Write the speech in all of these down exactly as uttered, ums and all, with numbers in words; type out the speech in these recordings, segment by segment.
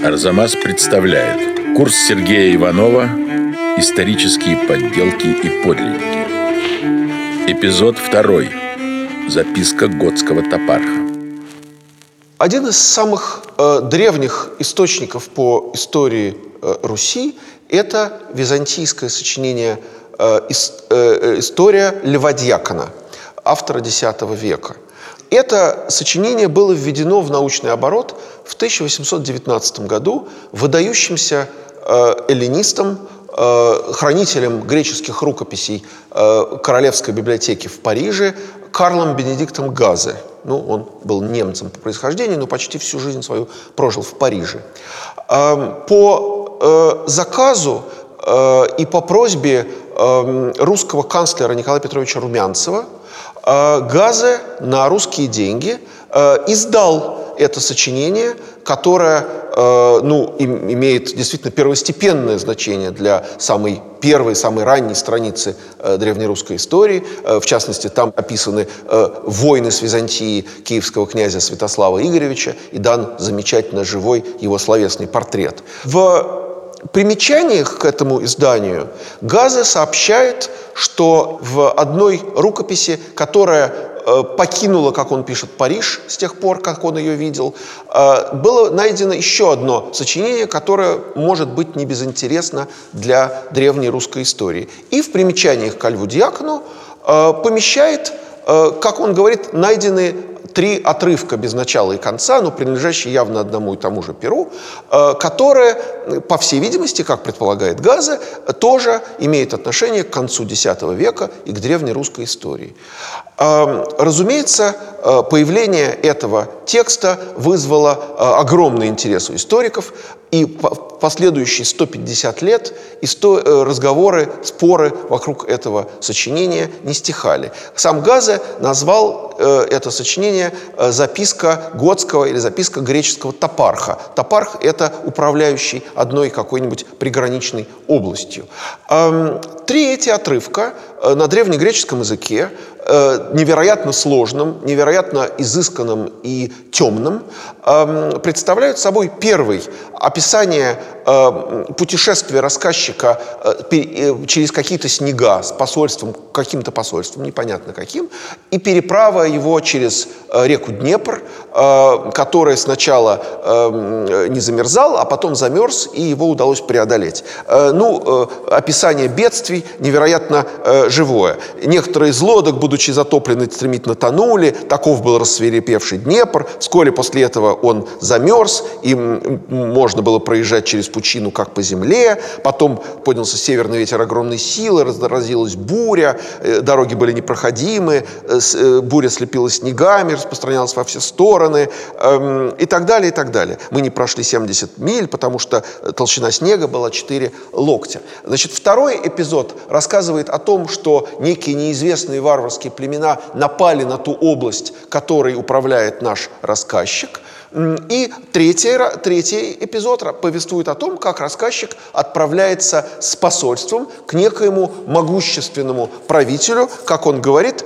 Арзамас представляет курс Сергея Иванова «Исторические подделки и подлинники». Эпизод второй. Записка готского топарха. Один из самых э, древних источников по истории э, Руси – это византийское сочинение э, ис, э, «История Леводьякона», автора десятого века. Это сочинение было введено в научный оборот в тысяча восемьсот девятнадцатом году выдающимся э, эллинистом, э, хранителем греческих рукописей э, Королевской библиотеки в Париже Карлом Бенедиктом Газе. Ну, он был немцем по происхождению, но почти всю жизнь свою прожил в Париже. Э, по э, заказу э, и по просьбе э, русского канцлера Николая Петровича Румянцева Газе на русские деньги э, издал это сочинение, которое э, ну, им, имеет действительно первостепенное значение для самой первой, самой ранней страницы э, древнерусской истории. Э, в частности, там описаны э, войны с Византией киевского князя Святослава Игоревича и дан замечательно живой его словесный портрет. В примечаниях к этому изданию Газе сообщает, что в одной рукописи, которая э, покинула, как он пишет, Париж с тех пор, как он ее видел, э, было найдено еще одно сочинение, которое может быть не безинтересно для древней русской истории. И в примечаниях ко Льву-Дьякону э, помещает, э, как он говорит, найденные три отрывка без начала и конца, но принадлежащие явно одному и тому же перу, которое, по всей видимости, как предполагает Газе, тоже имеет отношение к концу десятого века и к древнерусской истории. Разумеется, появление этого текста вызвало огромный интерес у историков, и последующие сто пятьдесят лет разговоры, споры вокруг этого сочинения не стихали. Сам Газе назвал это сочинение «Записка готского» или «Записка греческого топарха». Топарх – это управляющий одной какой-нибудь приграничной областью. Три эти отрывка на древнегреческом языке, невероятно сложным, невероятно изысканным и темным, представляют собой первый описание путешествия рассказчика через какие-то снега с посольством, каким-то посольством, непонятно каким, и переправа его через реку Днепр, которая сначала не замерзала, а потом замерз, и его удалось преодолеть. Ну, описание бедствий невероятно живое. Некоторые из лодок, будучи затоплены, стремительно тонули, таков был рассвирепевший Днепр. Вскоре после этого он замерз, и можно было проезжать через пучину, как по земле. Потом поднялся северный ветер огромной силы, разразилась буря, дороги были непроходимы, буря слепила снегами, распространялась во все стороны, и так далее, и так далее. Мы не прошли семьдесят миль, потому что толщина снега была четыре локтя. Значит, второй эпизод рассказывает о том, что некие неизвестные варварские племена напали на ту область, которой управляет наш рассказчик. И третий, третий эпизод повествует о том, как рассказчик отправляется с посольством к некоему могущественному правителю, как он говорит,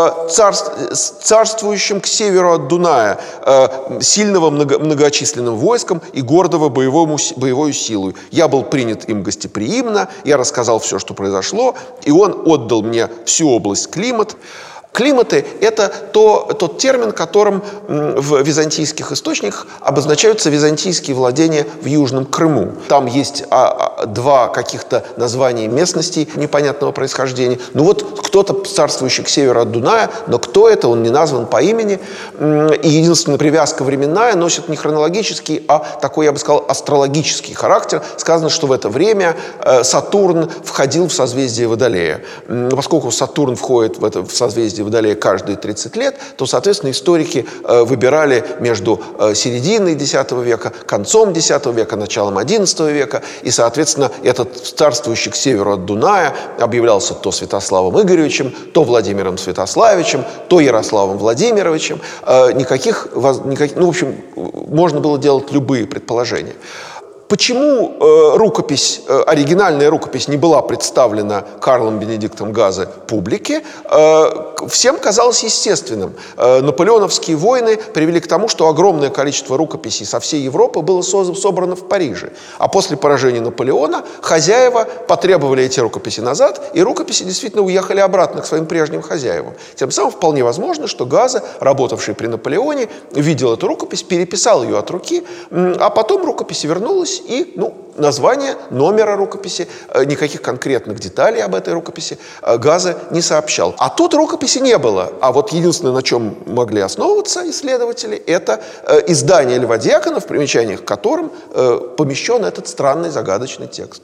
царствующим к северу от Дуная, сильного много, многочисленным войском и гордого боевому, боевой силой. Я был принят им гостеприимно, я рассказал все, что произошло, и он отдал мне всю область Климат. Климаты – это то, тот термин, которым в византийских источниках обозначаются византийские владения в Южном Крыму. Там есть а, а, два каких-то названия местностей непонятного происхождения. Ну вот кто-то царствующий к северу от Дуная, но кто это, он не назван по имени. И единственная привязка временная носит не хронологический, а такой, я бы сказал, астрологический характер. Сказано, что в это время Сатурн входил в созвездие Водолея. Поскольку Сатурн входит в это в созвездие Водолея каждые тридцать лет, то, соответственно, историки э, выбирали между э, серединой десятого века, концом десятого века, началом одиннадцатого века, и, соответственно, этот царствующий к северу от Дуная объявлялся то Святославом Игоревичем, то Владимиром Святославичем, то Ярославом Владимировичем. Э, никаких, воз, никаких, ну, в общем, можно было делать любые предположения. Почему э, рукопись, э, оригинальная рукопись не была представлена Карлом Бенедиктом Газе публике, э, всем казалось естественным. Э, наполеоновские войны привели к тому, что огромное количество рукописей со всей Европы было со- собрано в Париже. А после поражения Наполеона хозяева потребовали эти рукописи назад, и рукописи действительно уехали обратно к своим прежним хозяевам. Тем самым вполне возможно, что Газе, работавший при Наполеоне, видел эту рукопись, переписал ее от руки, а потом рукопись вернулась, и ну, название, номера рукописи, никаких конкретных деталей об этой рукописи Газе не сообщал. А тут рукописи не было. А вот единственное, на чем могли основываться исследователи, это издание Льва Дьякона, в примечаниях к которым помещен этот странный загадочный текст.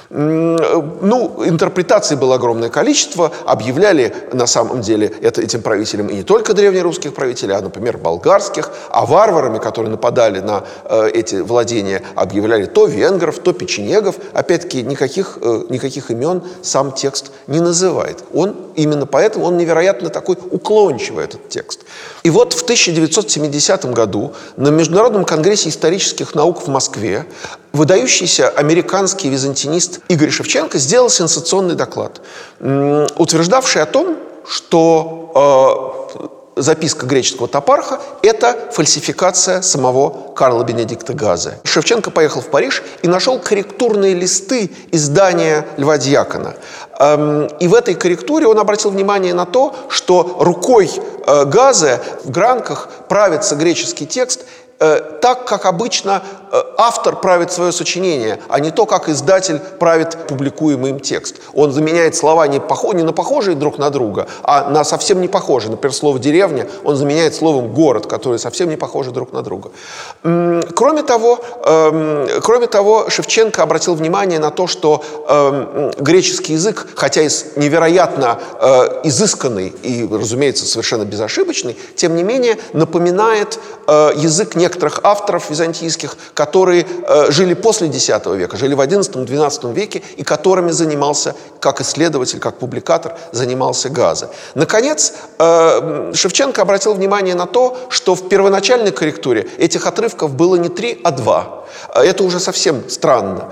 Ну, интерпретаций было огромное количество. Объявляли на самом деле это, этим правителям и не только древнерусских правителей, а, например, болгарских, а варварами, которые нападали на э, эти владения, объявляли то венгров, то печенегов. Опять-таки, никаких, э, никаких имен сам текст не называет. Он, именно поэтому он невероятно такой уклончивый, этот текст. И вот в тысяча девятьсот семидесятом году на Международном конгрессе исторических наук в Москве выдающийся американский византинист Игорь Шевченко сделал сенсационный доклад, утверждавший о том, что э, записка греческого топарха – это фальсификация самого Карла Бенедикта Газе. Шевченко поехал в Париж и нашел корректурные листы издания Льва Дьякона. Эм, и в этой корректуре он обратил внимание на то, что рукой э, Газе в гранках правится греческий текст так, как обычно автор правит свое сочинение, а не то, как издатель правит публикуемый им текст. Он заменяет слова не, похо... не на похожие друг на друга, а на совсем не похожие. Например, слово «деревня» он заменяет словом «город», которые совсем не похожи друг на друга. Кроме того, кроме того, Шевченко обратил внимание на то, что греческий язык, хотя и невероятно изысканный и, разумеется, совершенно безошибочный, тем не менее напоминает язык некоторых авторов византийских, которые э, жили после десятого века, жили в одиннадцатом-двенадцатом веке, и которыми занимался, как исследователь, как публикатор, занимался Газе. Наконец, э, Шевченко обратил внимание на то, что в первоначальной корректуре этих отрывков было не три, а два. Это уже совсем странно.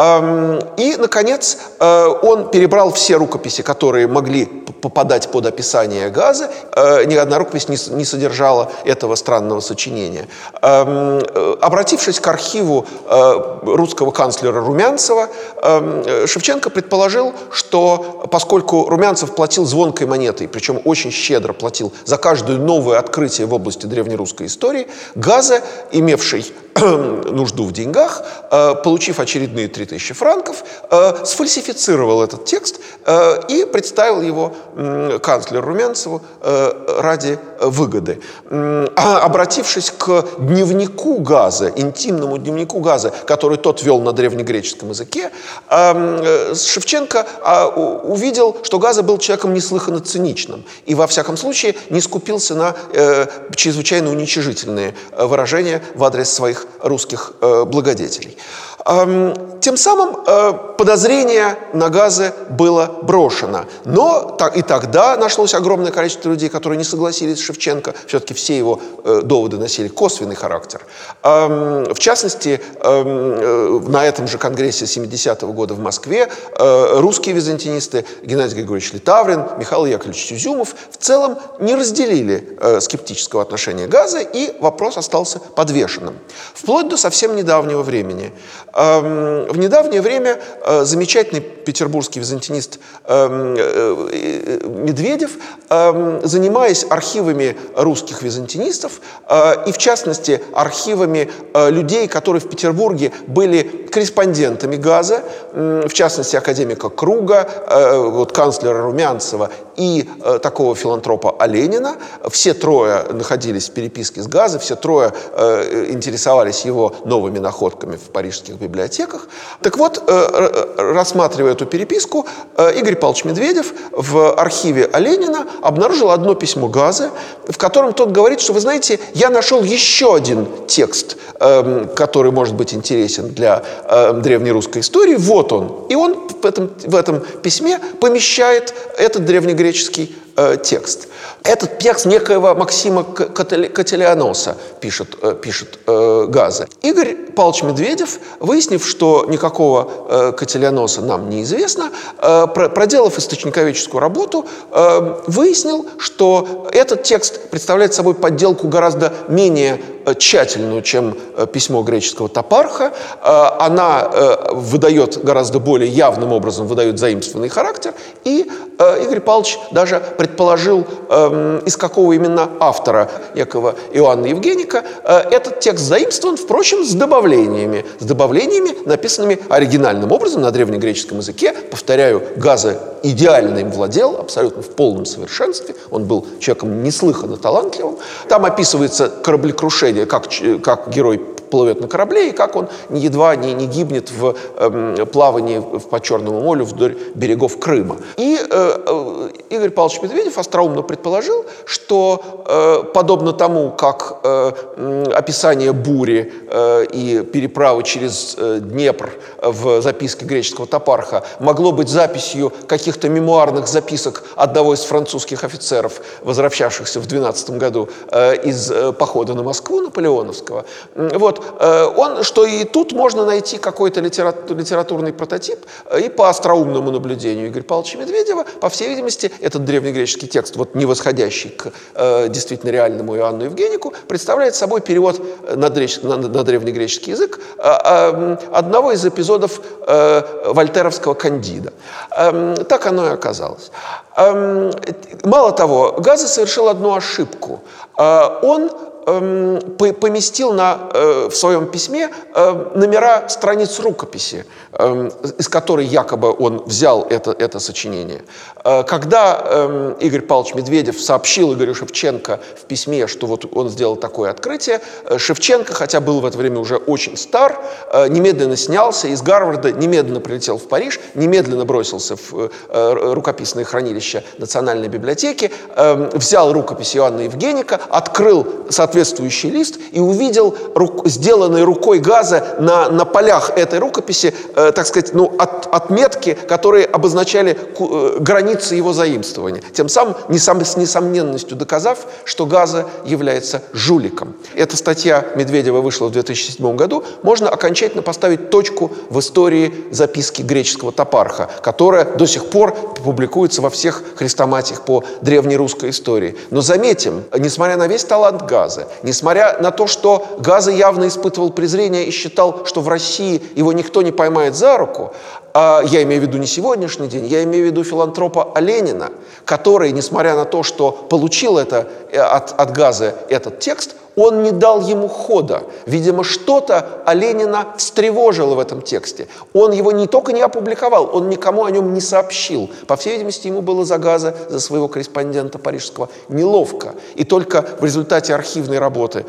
И, наконец, он перебрал все рукописи, которые могли попадать под описание Газе. Ни одна рукопись не содержала этого странного сочинения. Обратившись к архиву русского канцлера Румянцева, Шевченко предположил, что поскольку Румянцев платил звонкой монетой, причем очень щедро платил за каждое новое открытие в области древнерусской истории, Газе, имевший нужду в деньгах, получив очередные три тысячи франков, сфальсифицировал этот текст и представил его канцлеру Румянцеву ради выгоды. Обратившись к дневнику Газе, интимному дневнику Газе, который тот вел на древнегреческом языке, Шевченко увидел, что Газе был человеком неслыханно циничным и, во всяком случае, не скупился на чрезвычайно уничижительные выражения в адрес своих русских э, благодетелей. Эм, тем самым э, подозрение на Газе было брошено. Но так, и тогда нашлось огромное количество людей, которые не согласились с Шевченко. Все-таки все его э, доводы носили косвенный характер. Эм, в частности, э, на этом же конгрессе семидесятого года в Москве э, русские византинисты Геннадий Григорьевич Литаврин, Михаил Яковлевич Тюзюмов в целом не разделили э, скептического отношения к Газе, и вопрос остался подвешенным. Вплоть до совсем недавнего времени. В недавнее время замечательный петербургский византинист Медведев, занимаясь архивами русских византинистов и, в частности, архивами людей, которые в Петербурге были корреспондентами Газе, в частности, академика Круга, вот, канцлера Румянцева и такого филантропа Оленина, все трое находились в переписке с Газе, все трое интересовались его новыми находками в парижских библиотеках. Так вот, рассматривая эту переписку, Игорь Павлович Медведев в архиве Оленина обнаружил одно письмо Газе, в котором тот говорит, что, вы знаете, я нашел еще один текст, который может быть интересен для э, древнерусской истории. Вот он. И он в этом, в этом письме помещает этот древнегреческий э, текст. Этот текст некоего Максима Котелианоса пишет, э, пишет э, Газа. Игорь Павлович Медведев, выяснив, что никакого э, Котелианоса нам неизвестно, э, проделав источниковедческую работу, э, выяснил, что этот текст представляет собой подделку гораздо менее тщательную, чем письмо греческого топарха. Она выдает гораздо более явным образом, выдает заимствованный характер. И Игорь Павлович даже предположил, из какого именно автора, некого Иоанна Евгеника, этот текст заимствован, впрочем, с добавлениями. С добавлениями, написанными оригинальным образом на древнегреческом языке. Повторяю, Газа идеально им владел, абсолютно в полном совершенстве. Он был человеком неслыханно талантливым. Там описывается кораблекрушение, как, как герой плывет на корабле, и как он едва не, не гибнет в э, плавании в, по Черному морю вдоль берегов Крыма. И э, э, Игорь Павлович Медведев остроумно предположил, что э, подобно тому, как э, э, описание бури э, и переправы через э, Днепр в записке греческого топарха могло быть записью каких-то мемуарных записок одного из французских офицеров, возвращавшихся в двенадцатом году э, из э, похода на Москву наполеоновского, вот, он, что и тут можно найти какой-то литературный прототип, и по остроумному наблюдению Игоря Павловича Медведева, по всей видимости, этот древнегреческий текст, вот не восходящий к э, действительно реальному Иоанну Евгенику, представляет собой перевод на, древне, на, на древнегреческий язык э, э, одного из эпизодов э, вольтеровского «Кандида». Э, так оно и оказалось. Э, мало того, Газа совершил одну ошибку. Э, он поместил на, в своем письме номера страниц рукописи, из которой якобы он взял это, это сочинение. Когда Игорь Павлович Медведев сообщил Игорю Шевченко в письме, что вот он сделал такое открытие, Шевченко, хотя был в это время уже очень стар, немедленно снялся из Гарварда, немедленно прилетел в Париж, немедленно бросился в рукописное хранилище Национальной библиотеки, взял рукопись Иоанна Евгеника, открыл соответственно соответствующий лист и увидел рук, сделанные рукой Газа на, на полях этой рукописи, э, так сказать, ну, от, отметки, которые обозначали ку, э, границы его заимствования, тем самым несом, с несомненностью доказав, что Газа является жуликом. Эта статья Медведева вышла в две тысячи седьмом году. Можно окончательно поставить точку в истории записки греческого топарха, которая до сих пор публикуется во всех хрестоматиях по древнерусской истории. Но заметим, несмотря на весь талант Газы, несмотря на то, что Газа явно испытывал презрение и считал, что в России его никто не поймает за руку, а я имею в виду не сегодняшний день, я имею в виду филантропа Оленина, который, несмотря на то, что получил это от, от Газа этот текст, он не дал ему хода. Видимо, что-то Оленина встревожило в этом тексте. Он его не только не опубликовал, он никому о нем не сообщил. По всей видимости, ему было за Газа, за своего корреспондента парижского, неловко. И только в результате архивной работы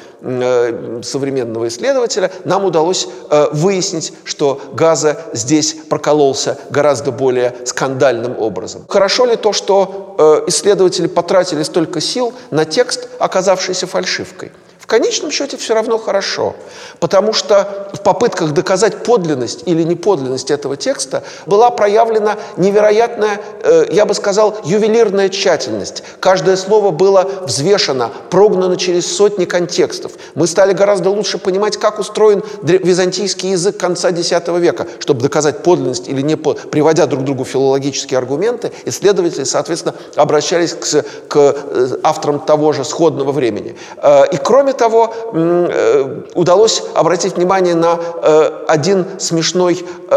э, современного исследователя нам удалось э, выяснить, что Газа здесь прокололся гораздо более скандальным образом. Хорошо ли то, что э, исследователи потратили столько сил на текст, оказавшийся фальшивкой? В конечном счете все равно хорошо, потому что в попытках доказать подлинность или неподлинность этого текста была проявлена невероятная, я бы сказал, ювелирная тщательность. Каждое слово было взвешено, прогнано через сотни контекстов. Мы стали гораздо лучше понимать, как устроен византийский язык конца десятого века, чтобы доказать подлинность или не подлинность. Приводя друг другу филологические аргументы, исследователи, соответственно, обращались к, к авторам того же сходного времени. И кроме того, удалось обратить внимание на один смешной,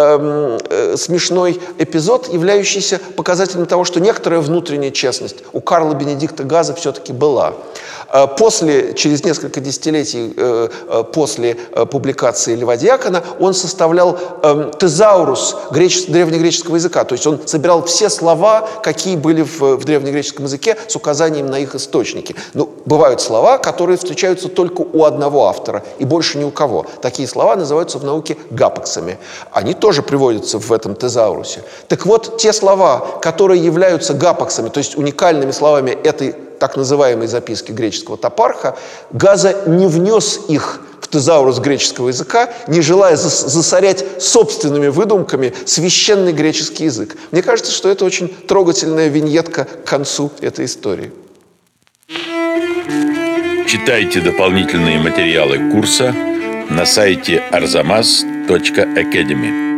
смешной эпизод, являющийся показателем того, что некоторая внутренняя честность у Карла Бенедикта Газа все-таки была. После, через несколько десятилетий после публикации Льва Дьякона он составлял тезаурус древнегреческого языка, то есть он собирал все слова, какие были в, в древнегреческом языке, с указанием на их источники. Ну, бывают слова, которые встречаются только у одного автора и больше ни у кого. Такие слова называются в науке гапексами. Они тоже приводятся в этом тезаурусе. Так вот, те слова, которые являются гапексами, то есть уникальными словами этой так называемой записки греческого топарха, Газа не внес их в тезаурус греческого языка, не желая засорять собственными выдумками священный греческий язык. Мне кажется, что это очень трогательная виньетка к концу этой истории. Читайте дополнительные материалы курса на сайте арзамас точка академи.